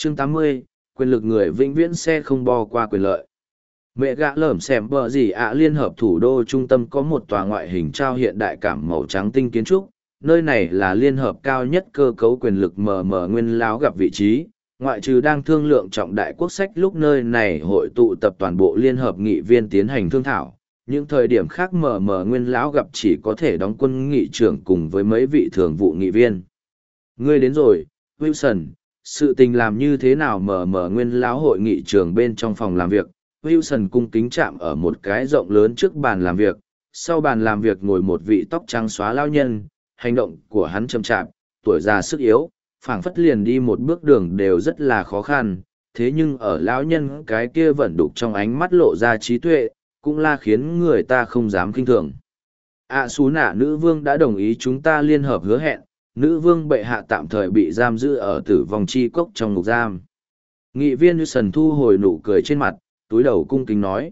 Chương 80, quyền lực người vĩnh viễn sẽ không bo qua quyền lợi. Mẹ gã lởm xẻm bờ gì ạ liên hợp thủ đô trung tâm có một tòa ngoại hình trao hiện đại cảm màu trắng tinh kiến trúc. Nơi này là liên hợp cao nhất cơ cấu quyền lực mờ mờ nguyên láo gặp vị trí. Ngoại trừ đang thương lượng trọng đại quốc sách lúc nơi này hội tụ tập toàn bộ liên hợp nghị viên tiến hành thương thảo. Những thời điểm khác mờ mờ nguyên lão gặp chỉ có thể đóng quân nghị trưởng cùng với mấy vị thường vụ nghị viên. Ngươi đến rồi, Wilson, sự tình làm như thế nào mờ mờ nguyên lão hội nghị trường bên trong phòng làm việc. Wilson cung kính chạm ở một cái rộng lớn trước bàn làm việc, sau bàn làm việc ngồi một vị tóc trắng xóa lao nhân, hành động của hắn chậm chạp, tuổi già sức yếu, phảng phất liền đi một bước đường đều rất là khó khăn, thế nhưng ở lão nhân cái kia vẫn đục trong ánh mắt lộ ra trí tuệ, cũng là khiến người ta không dám kinh thường. Xú nạ nữ vương đã đồng ý chúng ta liên hợp hứa hẹn, nữ vương bệ hạ tạm thời bị giam giữ ở tử vong chi cốc trong ngục giam. Nghị viên Wilson thu hồi nụ cười trên mặt, túi đầu cung kính nói.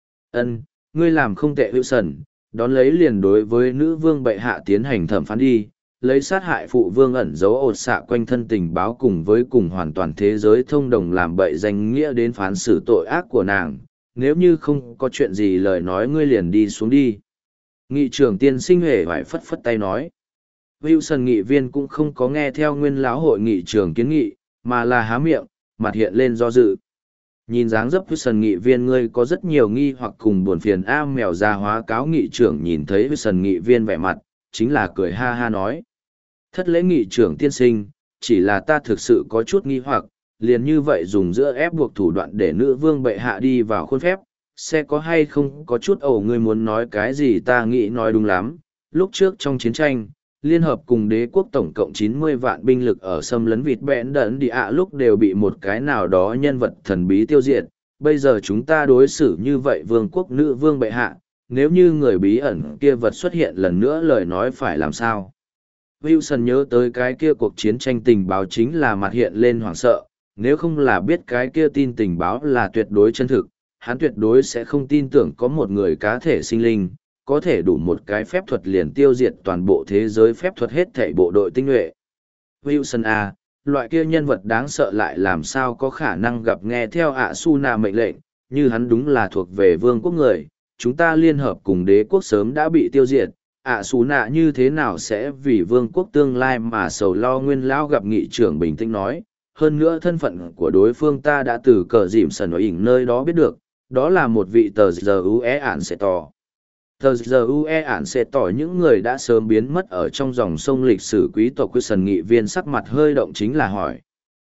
Ngươi làm không tệ Wilson, đón lấy liền đối với nữ vương bệ hạ tiến hành thẩm phán đi, lấy sát hại phụ vương ẩn giấu ột xạ quanh thân tình báo cùng với cùng hoàn toàn thế giới thông đồng làm bậy danh nghĩa đến phán xử tội ác của nàng, nếu như không có chuyện gì lời nói ngươi liền đi xuống đi. Nghị trưởng tiên sinh hề phải phất phất tay nói. Wilson nghị viên cũng không có nghe theo nguyên lão hội nghị trưởng kiến nghị, mà là há miệng, mặt hiện lên do dự. Nhìn dáng dấp Wilson nghị viên ngươi có rất nhiều nghi hoặc cùng buồn phiền mèo già hóa cáo nghị trưởng nhìn thấy Wilson nghị viên vẻ mặt, chính là cười ha ha nói. Thất lễ nghị trưởng tiên sinh, chỉ là ta thực sự có chút nghi hoặc, liền như vậy dùng giữa ép buộc thủ đoạn để nữ vương bệ hạ đi vào khuôn phép, sẽ có hay không có chút ngươi muốn nói cái gì ta nghĩ nói đúng lắm. Lúc trước trong chiến tranh, Liên hợp cùng đế quốc tổng cộng 90 vạn binh lực ở xâm lấn vịt bẽn đẩn đi lúc đều bị một cái nào đó nhân vật thần bí tiêu diệt. Bây giờ chúng ta đối xử như vậy vương quốc nữ vương bệ hạ, nếu như người bí ẩn kia vật xuất hiện lần nữa lời nói phải làm sao? Wilson nhớ tới cái kia cuộc chiến tranh tình báo chính là mặt hiện lên hoảng sợ, nếu không là biết cái kia tin tình báo là tuyệt đối chân thực, hắn tuyệt đối sẽ không tin tưởng có một người cá thể sinh linh, có thể đủ một cái phép thuật liền tiêu diệt toàn bộ thế giới phép thuật hết thảy bộ đội tinh nhuệ. Wilson loại kia nhân vật đáng sợ lại làm sao có khả năng gặp nghe theo Asuna mệnh lệnh, như hắn đúng là thuộc về vương quốc người, chúng ta liên hợp cùng đế quốc sớm đã bị tiêu diệt, Asuna như thế nào sẽ vì vương quốc tương lai mà sầu lo nguyên lão gặp nghị trưởng bình tĩnh nói, hơn nữa thân phận của đối phương ta đã từ cờ dìm sần ở ỉnh nơi đó biết được, đó là một vị tờ giờ UE ản sẽ tỏ. Tờ giờ UE ản sẽ tỏ những người đã sớm biến mất ở trong dòng sông lịch sử quý tộc Wilson nghị viên sắc mặt hơi động chính là hỏi.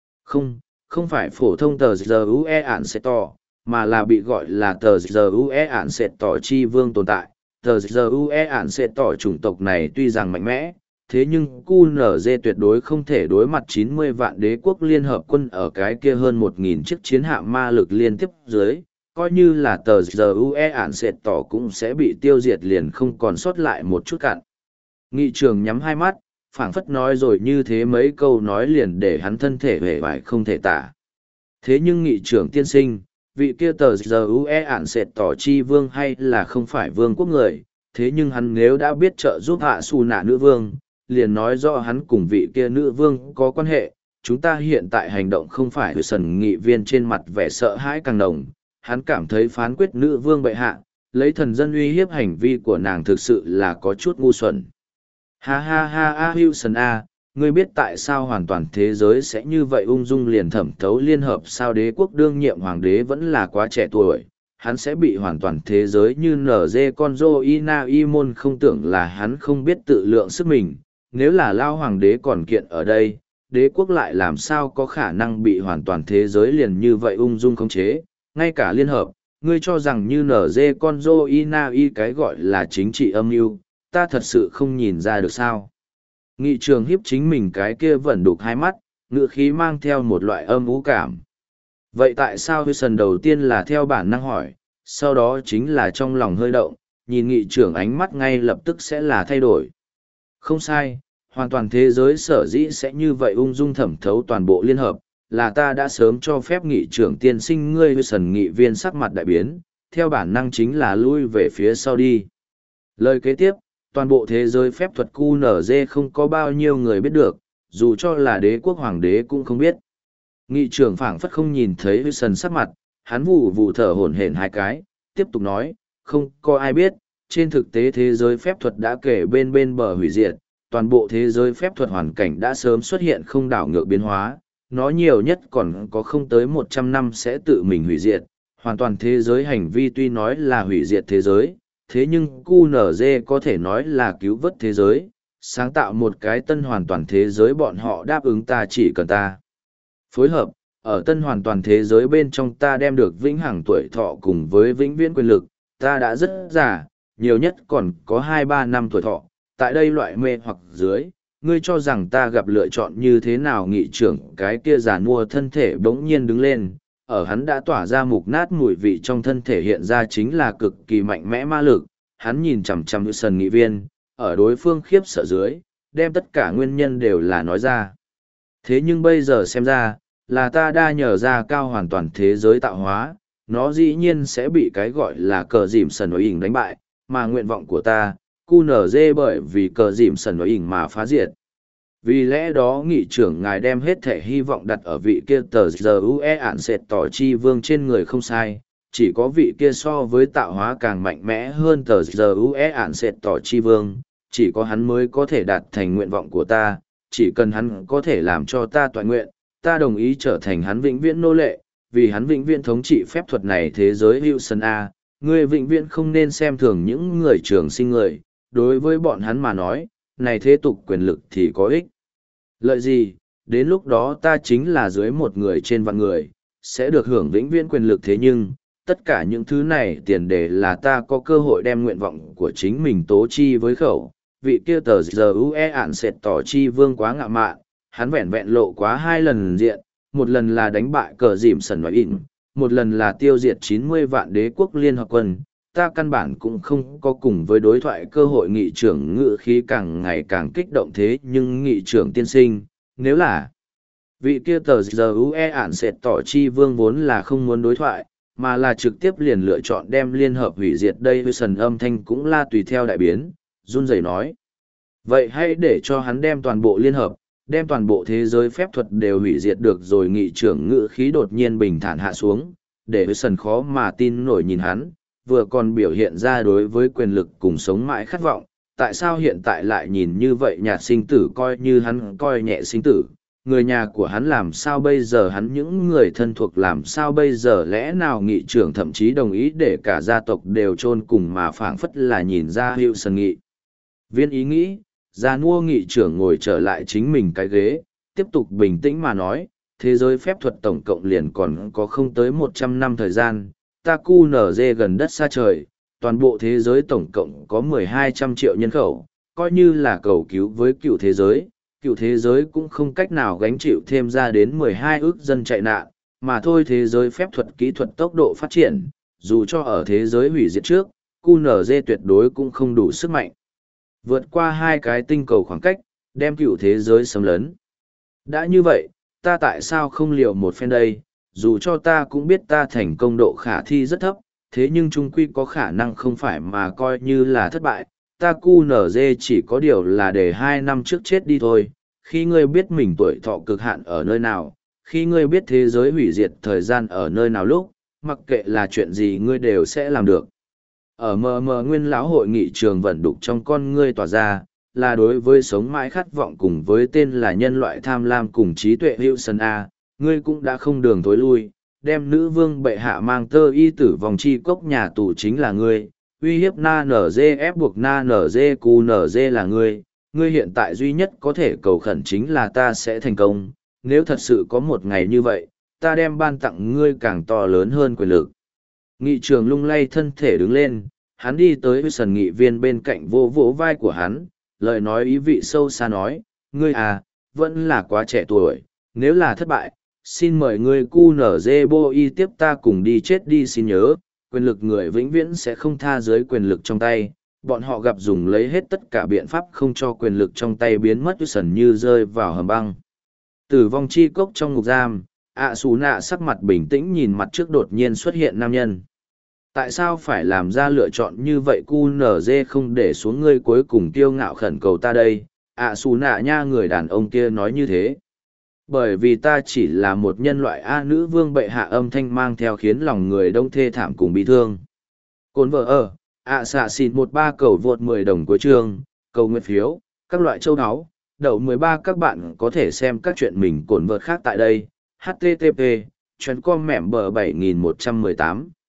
Không phải phổ thông tờ giờ UE ản sẽ tỏ, mà là bị gọi là tờ giờ UE ản sẽ tỏ chi vương tồn tại. Tờ giờ UE ản sẽ tỏ chủng tộc này tuy rằng mạnh mẽ, thế nhưng QNZ tuyệt đối không thể đối mặt 90 vạn đế quốc liên hợp quân ở cái kia hơn 1.000 chiếc chiến hạm ma lực liên tiếp dưới. Coi như là tờ giờ UE ản sệt tỏ cũng sẽ bị tiêu diệt liền không còn sót lại một chút cạn. Nghị trường nhắm hai mắt, phảng phất nói rồi như thế mấy câu nói liền để hắn thân thể hề vải không thể tả. Thế nhưng nghị trưởng tiên sinh, vị kia tờ giờ UE ản sệt tỏ chi vương hay là không phải vương quốc người, thế nhưng hắn nếu đã biết trợ giúp hạ xù nạ nữ vương, liền nói rõ hắn cùng vị kia nữ vương có quan hệ. Chúng ta hiện tại hành động không phải Wilson nghị viên trên mặt vẻ sợ hãi càng nồng. Hắn cảm thấy phán quyết nữ vương bệ hạ, lấy thần dân uy hiếp hành vi của nàng thực sự là có chút ngu xuẩn. Ha ha ha Wilson ngươi biết tại sao hoàn toàn thế giới sẽ như vậy ung dung liền thẩm thấu liên hợp sao đế quốc đương nhiệm hoàng đế vẫn là quá trẻ tuổi, hắn sẽ bị hoàn toàn thế giới như nở dê con rô ina y môn không tưởng là hắn không biết tự lượng sức mình, nếu là lao hoàng đế còn kiện ở đây, đế quốc lại làm sao có khả năng bị hoàn toàn thế giới liền như vậy ung dung khống chế. Ngay cả liên hợp, ngươi cho rằng như nở dê con rô ina y cái gọi là chính trị âm mưu ta thật sự không nhìn ra được sao. Nghị trường hiếp chính mình cái kia vẫn đục hai mắt, ngựa khí mang theo một loại âm ú cảm. Vậy tại sao Wilson đầu tiên là theo bản năng hỏi, sau đó chính là trong lòng hơi động, nhìn nghị trưởng ánh mắt ngay lập tức sẽ là thay đổi. Không sai, hoàn toàn thế giới sở dĩ sẽ như vậy ung dung thẩm thấu toàn bộ liên hợp, là ta đã sớm cho phép nghị trưởng tiên sinh ngươi Wilson nghị viên sắc mặt đại biến, theo bản năng chính là lui về phía sau đi. Lời kế tiếp, toàn bộ thế giới phép thuật QNZ không có bao nhiêu người biết được, dù cho là đế quốc hoàng đế cũng không biết. Nghị trưởng phảng phất không nhìn thấy Wilson sắc mặt, hắn vụ vụ thở hổn hển hai cái, tiếp tục nói, không có ai biết, trên thực tế thế giới phép thuật đã kể bên bên bờ hủy diệt, toàn bộ thế giới phép thuật hoàn cảnh đã sớm xuất hiện không đảo ngược biến hóa, nó nhiều nhất còn có không tới 100 năm sẽ tự mình hủy diệt, hoàn toàn thế giới hành vi tuy nói là hủy diệt thế giới, thế nhưng QNZ có thể nói là cứu vớt thế giới, sáng tạo một cái tân hoàn toàn thế giới bọn họ đáp ứng ta chỉ cần ta. Phối hợp, ở tân hoàn toàn thế giới bên trong ta đem được vĩnh hằng tuổi thọ cùng với vĩnh viễn quyền lực, ta đã rất già, nhiều nhất còn có 2-3 năm tuổi thọ, tại đây loại mê hoặc dưới, ngươi cho rằng ta gặp lựa chọn như thế nào nghị trưởng cái kia già nua thân thể bỗng nhiên đứng lên, ở hắn đã tỏa ra mục nát mùi vị trong thân thể hiện ra chính là cực kỳ mạnh mẽ ma lực, hắn nhìn chằm chằm nữ sần nghị viên, ở đối phương khiếp sợ dưới, đem tất cả nguyên nhân đều là nói ra. Thế nhưng bây giờ xem ra, là ta đa nhờ ra cao hoàn toàn thế giới tạo hóa, nó dĩ nhiên sẽ bị cái gọi là cờ dìm sần nói ỉnh đánh bại, mà nguyện vọng của ta, QNZ bởi vì cờ dìm sần nói ỉnh mà phá diệt. Vì lẽ đó nghị trưởng ngài đem hết thể hy vọng đặt ở vị kia tờ giờ UE ản sệt tỏ chi vương trên người không sai, chỉ có vị kia so với tạo hóa càng mạnh mẽ hơn tờ giờ UE ản sệt tỏ chi vương, chỉ có hắn mới có thể đạt thành nguyện vọng của ta, chỉ cần hắn có thể làm cho ta toàn nguyện, ta đồng ý trở thành hắn vĩnh viễn nô lệ, vì hắn vĩnh viễn thống trị phép thuật này thế giới Wilson A, ngươi vĩnh viễn không nên xem thường những người trường sinh người, đối với bọn hắn mà nói, này thế tục quyền lực thì có ích. Lợi gì, đến lúc đó ta chính là dưới một người trên vạn người, sẽ được hưởng vĩnh viễn quyền lực thế nhưng, tất cả những thứ này tiền đề là ta có cơ hội đem nguyện vọng của chính mình tố chi với khẩu. Vị kia tờ giờ UE ản sệt tỏ chi vương quá ngạ mạn, hắn vẹn vẹn lộ quá 2 lần diện, một lần là đánh bại cờ dìm sần nói ỉn, một lần là tiêu diệt 90 vạn đế quốc liên hợp quân. Ta căn bản cũng không có cùng với đối thoại cơ hội nghị trưởng ngự khí càng ngày càng kích động thế nhưng nghị trưởng tiên sinh, nếu là vị kia tờ giờ UE ản sệt tỏ chi vương vốn là không muốn đối thoại, mà là trực tiếp liền lựa chọn đem liên hợp hủy diệt đây với sần âm thanh cũng la tùy theo đại biến, run rẩy nói. Vậy hãy để cho hắn đem toàn bộ liên hợp, đem toàn bộ thế giới phép thuật đều hủy diệt được rồi nghị trưởng ngự khí đột nhiên bình thản hạ xuống, để với sần khó mà tin nổi nhìn hắn, vừa còn biểu hiện ra đối với quyền lực cùng sống mãi khát vọng, tại sao hiện tại lại nhìn như vậy nhạt sinh tử coi như hắn coi nhẹ sinh tử, người nhà của hắn làm sao bây giờ hắn những người thân thuộc làm sao bây giờ lẽ nào nghị trưởng thậm chí đồng ý để cả gia tộc đều chôn cùng mà phảng phất là nhìn ra hiệu sần nghị. Viên ý nghĩ, gia nua nghị trưởng ngồi trở lại chính mình cái ghế, tiếp tục bình tĩnh mà nói, thế giới phép thuật tổng cộng liền còn có không tới 100 năm thời gian, ta QNZ gần đất xa trời, toàn bộ thế giới tổng cộng có 1.200 triệu nhân khẩu, coi như là cầu cứu với cựu thế giới cũng không cách nào gánh chịu thêm ra đến 12 ước dân chạy nạn, mà thôi thế giới phép thuật kỹ thuật tốc độ phát triển, dù cho ở thế giới hủy diệt trước, QNZ tuyệt đối cũng không đủ sức mạnh. Vượt qua 2 cái tinh cầu khoảng cách, đem cựu thế giới xâm lấn. Đã như vậy, ta tại sao không liều một phen đây, dù cho ta cũng biết ta thành công độ khả thi rất thấp, thế nhưng chung quy có khả năng không phải mà coi như là thất bại. Ta QNZ chỉ có điều là để 2 năm trước chết đi thôi, khi ngươi biết mình tuổi thọ cực hạn ở nơi nào, khi ngươi biết thế giới hủy diệt thời gian ở nơi nào lúc, mặc kệ là chuyện gì ngươi đều sẽ làm được. Ở mờ nguyên lão hội nghị trường vận đục trong con ngươi tỏa ra, là đối với sống mãi khát vọng cùng với tên là nhân loại tham lam cùng trí tuệ Wilson A, ngươi cũng đã không đường tối lui, đem nữ vương bệ hạ mang tơ y tử vòng chi cốc nhà tù chính là ngươi, uy hiếp na nở dê ép buộc na nở dê cu nở dê là ngươi hiện tại duy nhất có thể cầu khẩn chính là ta sẽ thành công, nếu thật sự có một ngày như vậy, ta đem ban tặng ngươi càng to lớn hơn quyền lực. Nghị trường lung lay thân thể đứng lên, hắn đi tới với sần nghị viên bên cạnh vô vỗ vai của hắn, lời nói ý vị sâu xa nói, ngươi à, vẫn là quá trẻ tuổi, nếu là thất bại, xin mời ngươi QNZ Boi tiếp ta cùng đi chết đi xin nhớ, quyền lực người vĩnh viễn sẽ không tha dưới quyền lực trong tay, bọn họ gặp dùng lấy hết tất cả biện pháp không cho quyền lực trong tay biến mất sần như rơi vào hầm băng. Tử vong chi cốc trong ngục giam, Xù nạ sắc mặt bình tĩnh nhìn mặt trước đột nhiên xuất hiện nam nhân. Tại sao phải làm ra lựa chọn như vậy QNZ không để xuống ngươi cuối cùng tiêu ngạo khẩn cầu ta đây, Xù nạ nha người đàn ông kia nói như thế. Bởi vì ta chỉ là một nhân loại A nữ vương bệ hạ âm thanh mang theo khiến lòng người đông thê thảm cùng bị thương. Cồn vợ ở, ạ xạ xin 13 cầu vượt 10 đồng cuối chương, cầu nguyện phiếu, các loại châu áo, đậu 13 các bạn có thể xem các chuyện mình cồn vợt khác tại đây. HTTP, chuyến com mẻm bờ 7118.